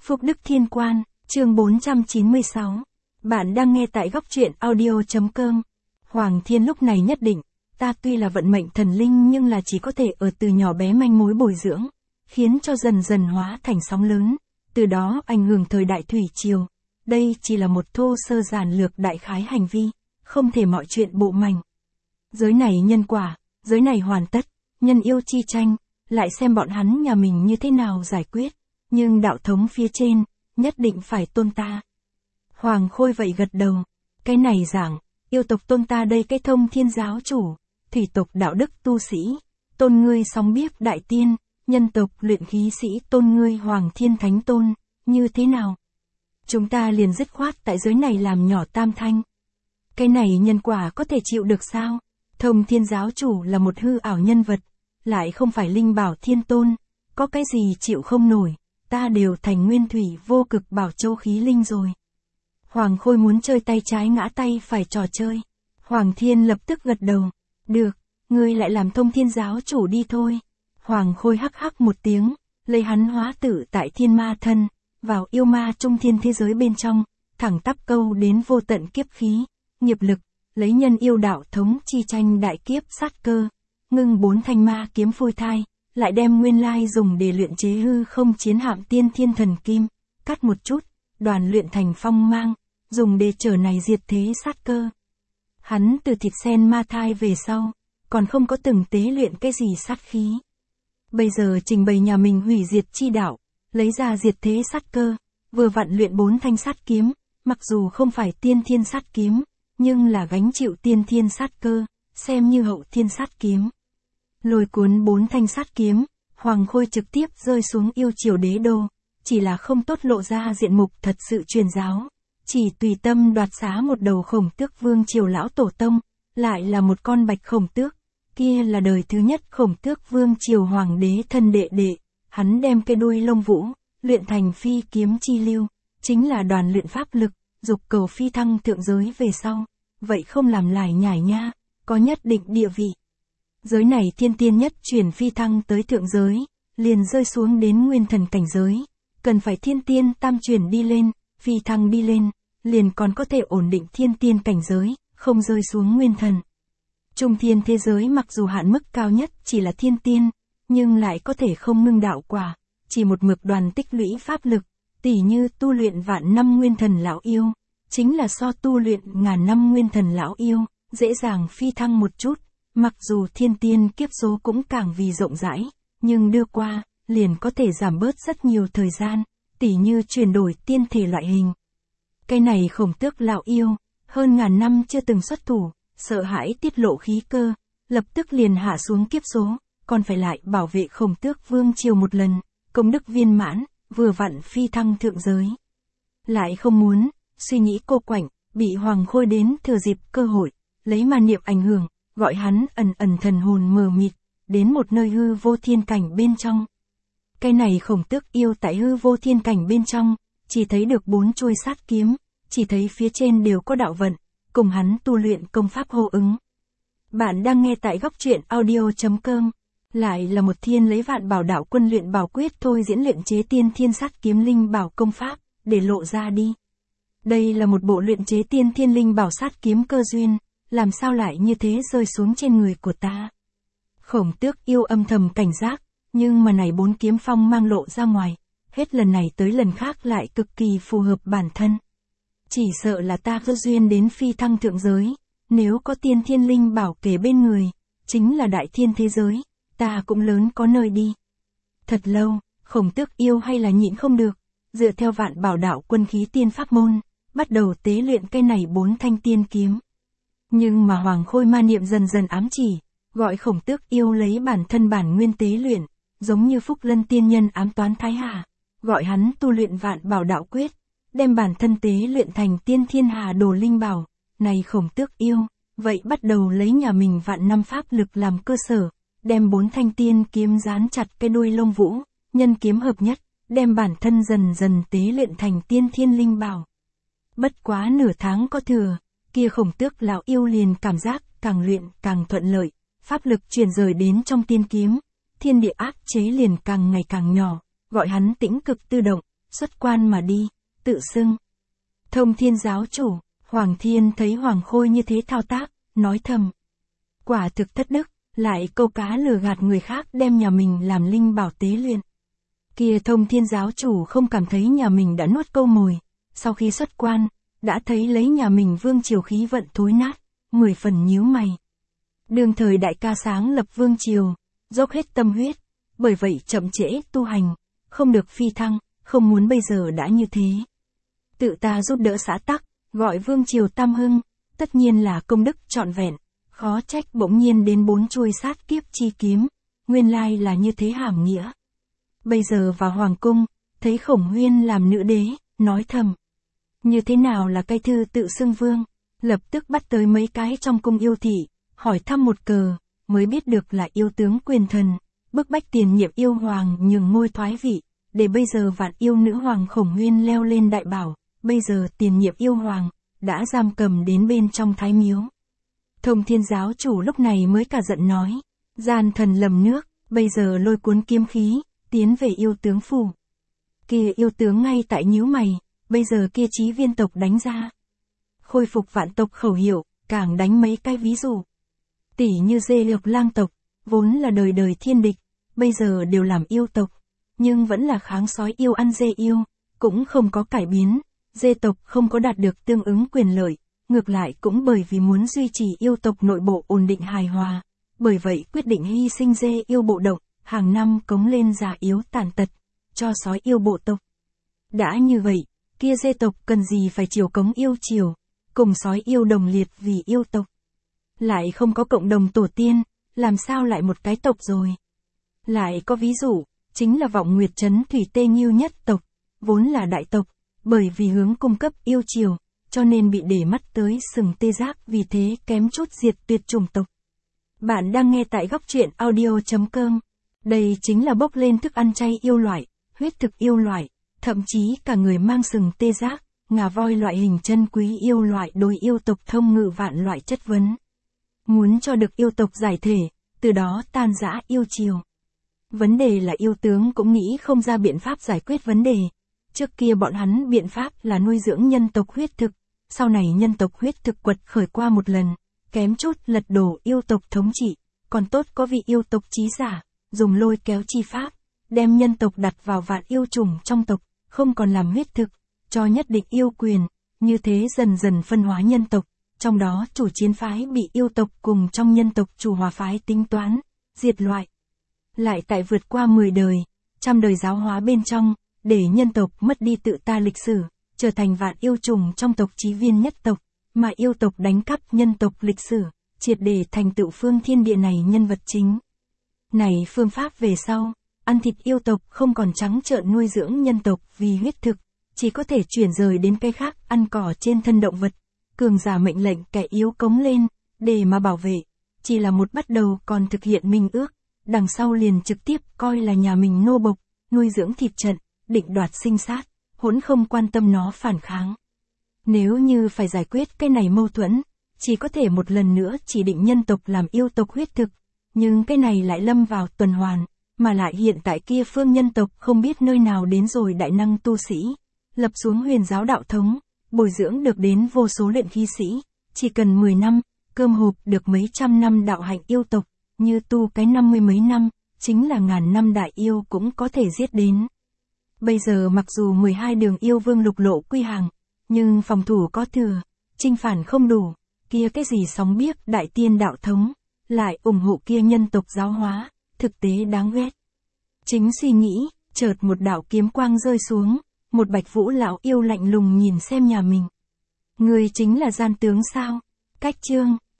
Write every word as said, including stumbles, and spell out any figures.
Phúc Đức Thiên Quan, chương bốn trăm chín mươi sáu. Bạn đang nghe tại góc truyện audio.com. Hoàng Thiên lúc này nhất định, ta tuy là vận mệnh thần linh nhưng là chỉ có thể ở từ nhỏ bé manh mối bồi dưỡng, khiến cho dần dần hóa thành sóng lớn, từ đó ảnh hưởng thời đại thủy triều. Đây chỉ là một thô sơ giản lược đại khái hành vi, không thể mọi chuyện bộ mành. Giới này nhân quả, giới này hoàn tất, nhân yêu chi tranh, lại xem bọn hắn nhà mình như thế nào giải quyết, nhưng đạo thống phía trên, nhất định phải tôn ta. Hoàng Khôi vậy gật đầu, cái này giảng, yêu tộc tôn ta đây cái thông thiên giáo chủ, thủy tộc đạo đức tu sĩ, tôn ngươi sóng biếc đại tiên, nhân tộc luyện khí sĩ tôn ngươi Hoàng Thiên Thánh Tôn, như thế nào? Chúng ta liền dứt khoát tại giới này làm nhỏ tam thanh. Cái này nhân quả có thể chịu được sao? Thông thiên giáo chủ là một hư ảo nhân vật, lại không phải linh bảo thiên tôn, có cái gì chịu không nổi, ta đều thành nguyên thủy vô cực bảo châu khí linh rồi. Hoàng Khôi muốn chơi tay trái ngã tay phải trò chơi. Hoàng Thiên lập tức gật đầu, được, ngươi lại làm thông thiên giáo chủ đi thôi. Hoàng Khôi hắc hắc một tiếng, lấy hắn hóa tử tại thiên ma thân, vào yêu ma trung thiên thế giới bên trong, thẳng tắp câu đến vô tận kiếp khí, nghiệp lực, lấy nhân yêu đạo thống chi tranh đại kiếp sát cơ, ngưng bốn thanh ma kiếm phôi thai, lại đem nguyên lai dùng để luyện chế hư không chiến hạm tiên thiên thần kim, cắt một chút, đoàn luyện thành phong mang, dùng để trở này diệt thế sát cơ. Hắn từ thịt sen ma thai về sau, còn không có từng tế luyện cái gì sát khí. Bây giờ trình bày nhà mình hủy diệt chi đạo, lấy ra diệt thế sát cơ, vừa vặn luyện bốn thanh sát kiếm, mặc dù không phải tiên thiên sát kiếm, nhưng là gánh chịu tiên thiên sát cơ, xem như hậu thiên sát kiếm. Lôi cuốn bốn thanh sát kiếm, Hoàng Khôi trực tiếp rơi xuống yêu triều đế đô, chỉ là không tốt lộ ra diện mục thật sự truyền giáo, chỉ tùy tâm đoạt xá một đầu Khổng Tước vương triều lão tổ tông, lại là một con bạch khổng tước, kia là đời thứ nhất Khổng Tước vương triều hoàng đế thân đệ đệ, hắn đem cái đuôi lông vũ, luyện thành phi kiếm chi lưu, chính là đoàn luyện pháp lực, dục cầu phi thăng thượng giới về sau, vậy không làm lải nhải nha, có nhất định địa vị. Giới này thiên tiên nhất chuyển phi thăng tới thượng giới, liền rơi xuống đến nguyên thần cảnh giới, cần phải thiên tiên tam chuyển đi lên, phi thăng đi lên, liền còn có thể ổn định thiên tiên cảnh giới, không rơi xuống nguyên thần. Trung thiên thế giới mặc dù hạn mức cao nhất chỉ là thiên tiên, nhưng lại có thể không ngưng đạo quả, chỉ một mực đoàn tích lũy pháp lực, tỉ như tu luyện vạn năm nguyên thần lão yêu, chính là so tu luyện ngàn năm nguyên thần lão yêu, dễ dàng phi thăng một chút. Mặc dù thiên tiên kiếp số cũng càng vì rộng rãi, nhưng đưa qua, liền có thể giảm bớt rất nhiều thời gian, tỉ như chuyển đổi tiên thể loại hình. Cái này Khổng Tước lão yêu, hơn ngàn năm chưa từng xuất thủ, sợ hãi tiết lộ khí cơ, lập tức liền hạ xuống kiếp số, còn phải lại bảo vệ Khổng Tước vương triều một lần, công đức viên mãn, vừa vặn phi thăng thượng giới. Lại không muốn, suy nghĩ cô quạnh, bị Hoàng Khôi đến thừa dịp cơ hội, lấy mà niệm ảnh hưởng, gọi hắn ẩn ẩn thần hồn mờ mịt, đến một nơi hư vô thiên cảnh bên trong. Cái này Khổng Tước yêu tại hư vô thiên cảnh bên trong, chỉ thấy được bốn chuôi sát kiếm, chỉ thấy phía trên đều có đạo vận, cùng hắn tu luyện công pháp hô ứng. Bạn đang nghe tại góc truyện audio.com, lại là một thiên lấy vạn bảo đạo quân luyện bảo quyết thôi diễn luyện chế tiên thiên sát kiếm linh bảo công pháp, để lộ ra đi. Đây là một bộ luyện chế tiên thiên linh bảo sát kiếm cơ duyên. Làm sao lại như thế rơi xuống trên người của ta? Khổng Tước yêu âm thầm cảnh giác, nhưng mà này bốn kiếm phong mang lộ ra ngoài, hết lần này tới lần khác lại cực kỳ phù hợp bản thân. Chỉ sợ là ta cơ duyên đến phi thăng thượng giới, nếu có tiên thiên linh bảo kể bên người, chính là đại thiên thế giới, ta cũng lớn có nơi đi. Thật lâu, Khổng Tước yêu hay là nhịn không được, dựa theo vạn bảo đạo quân khí tiên pháp môn, bắt đầu tế luyện cây này bốn thanh tiên kiếm. Nhưng mà Hoàng Khôi ma niệm dần dần ám chỉ, gọi Khổng Tước yêu lấy bản thân bản nguyên tế luyện, giống như Phúc Lân tiên nhân ám toán Thái Hà, gọi hắn tu luyện vạn bảo đạo quyết, đem bản thân tế luyện thành tiên thiên hà đồ linh bảo. Này Khổng Tước yêu, vậy bắt đầu lấy nhà mình vạn năm pháp lực làm cơ sở, đem bốn thanh tiên kiếm dán chặt cái đuôi lông vũ, nhân kiếm hợp nhất, đem bản thân dần dần tế luyện thành tiên thiên linh bảo. Bất quá nửa tháng có thừa, kia Khổng Tước lão yêu liền cảm giác càng luyện càng thuận lợi, pháp lực truyền rời đến trong tiên kiếm, thiên địa áp chế liền càng ngày càng nhỏ, gọi hắn tĩnh cực tự động, xuất quan mà đi, tự xưng. Thông Thiên giáo chủ, Hoàng Thiên thấy Hoàng Khôi như thế thao tác, nói thầm. Quả thực thất đức, lại câu cá lừa gạt người khác đem nhà mình làm linh bảo tế luyện. Kia Thông Thiên giáo chủ không cảm thấy nhà mình đã nuốt câu mồi, sau khi xuất quan, đã thấy lấy nhà mình vương triều khí vận thối nát, mười phần nhíu mày. Đương thời đại ca sáng lập vương triều, dốc hết tâm huyết, bởi vậy chậm trễ tu hành, không được phi thăng, không muốn bây giờ đã như thế. Tự ta giúp đỡ xã tắc, gọi vương triều tam hưng, tất nhiên là công đức trọn vẹn, khó trách bỗng nhiên đến bốn chuôi sát kiếp chi kiếm, nguyên lai là như thế hàm nghĩa. Bây giờ vào hoàng cung, thấy Khổng Huyên làm nữ đế, nói thầm. Như thế nào là cây thư tự xưng vương, lập tức bắt tới mấy cái trong cung yêu thị, hỏi thăm một cờ, mới biết được là yêu tướng quyền thần, bức bách tiền nhiệm yêu hoàng nhường ngôi thoái vị, để bây giờ vạn yêu nữ hoàng Khổng Huyên leo lên đại bảo, bây giờ tiền nhiệm yêu hoàng, đã giam cầm đến bên trong thái miếu. Thông Thiên giáo chủ lúc này mới cả giận nói, gian thần lầm nước, bây giờ lôi cuốn kiếm khí, tiến về yêu tướng phủ. Kia yêu tướng ngay tại nhíu mày, bây giờ kia chí viên tộc đánh ra. Khôi phục vạn tộc khẩu hiệu, càng đánh mấy cái ví dụ. Tỷ như dê lược lang tộc, vốn là đời đời thiên địch, bây giờ đều làm yêu tộc, nhưng vẫn là kháng sói yêu ăn dê yêu, cũng không có cải biến, dê tộc không có đạt được tương ứng quyền lợi, ngược lại cũng bởi vì muốn duy trì yêu tộc nội bộ ổn định hài hòa, bởi vậy quyết định hy sinh dê yêu bộ động, hàng năm cống lên già yếu tàn tật, cho sói yêu bộ tộc. Đã như vậy, kia dê tộc cần gì phải chiều cống yêu chiều, cùng sói yêu đồng liệt vì yêu tộc. Lại không có cộng đồng tổ tiên, làm sao lại một cái tộc rồi. Lại có ví dụ, chính là Vọng Nguyệt Trấn Thủy Tê Nghiêu nhất tộc, vốn là đại tộc, bởi vì hướng cung cấp yêu chiều, cho nên bị để mắt tới sừng tê giác, vì thế kém chút diệt tuyệt chủng tộc. Bạn đang nghe tại góc truyện audio chấm com. Đây chính là bốc lên thức ăn chay yêu loại, huyết thực yêu loại, thậm chí cả người mang sừng tê giác, ngà voi loại hình chân quý yêu loại đối yêu tộc thông ngự vạn loại chất vấn. Muốn cho được yêu tộc giải thể, từ đó tan rã yêu chiều. Vấn đề là yêu tướng cũng nghĩ không ra biện pháp giải quyết vấn đề. Trước kia bọn hắn biện pháp là nuôi dưỡng nhân tộc huyết thực, sau này nhân tộc huyết thực quật khởi qua một lần, kém chút lật đổ yêu tộc thống trị, còn tốt có vị yêu tộc trí giả, dùng lôi kéo chi pháp, đem nhân tộc đặt vào vạn yêu chủng trong tộc, không còn làm huyết thực, cho nhất định yêu quyền, như thế dần dần phân hóa nhân tộc, trong đó chủ chiến phái bị yêu tộc cùng trong nhân tộc chủ hòa phái tính toán, diệt loại. Lại tại vượt qua mười đời, trăm đời giáo hóa bên trong, để nhân tộc mất đi tự ta lịch sử, trở thành vạn yêu trùng trong tộc chí viên nhất tộc, mà yêu tộc đánh cắp nhân tộc lịch sử, triệt để thành tựu phương thiên địa này nhân vật chính. Này phương pháp về sau, ăn thịt yêu tộc không còn trắng trợn nuôi dưỡng nhân tộc vì huyết thực, chỉ có thể chuyển rời đến cái khác ăn cỏ trên thân động vật, cường giả mệnh lệnh kẻ yếu cống lên, để mà bảo vệ, chỉ là một bắt đầu còn thực hiện minh ước, đằng sau liền trực tiếp coi là nhà mình nô bộc, nuôi dưỡng thịt trận, định đoạt sinh sát, hỗn không quan tâm nó phản kháng. Nếu như phải giải quyết cái này mâu thuẫn, chỉ có thể một lần nữa chỉ định nhân tộc làm yêu tộc huyết thực, nhưng cái này lại lâm vào tuần hoàn, mà lại hiện tại kia phương nhân tộc không biết nơi nào đến rồi đại năng tu sĩ, lập xuống huyền giáo đạo thống, bồi dưỡng được đến vô số luyện khí sĩ, chỉ cần mười năm, cơm hộp được mấy trăm năm đạo hạnh yêu tộc, như tu cái năm mươi mấy năm, chính là ngàn năm đại yêu cũng có thể giết đến. Bây giờ mặc dù mười hai đường yêu vương lục lộ quy hàng, nhưng phòng thủ có thừa, chinh phản không đủ, kia cái gì sóng biếc đại tiên đạo thống, lại ủng hộ kia nhân tộc giáo hóa, thực tế đáng ghét. Chính suy nghĩ, chợt một đạo kiếm quang rơi xuống, một Bạch Vũ lão yêu lạnh lùng nhìn xem nhà mình. Người chính là gian tướng sao? Cách chương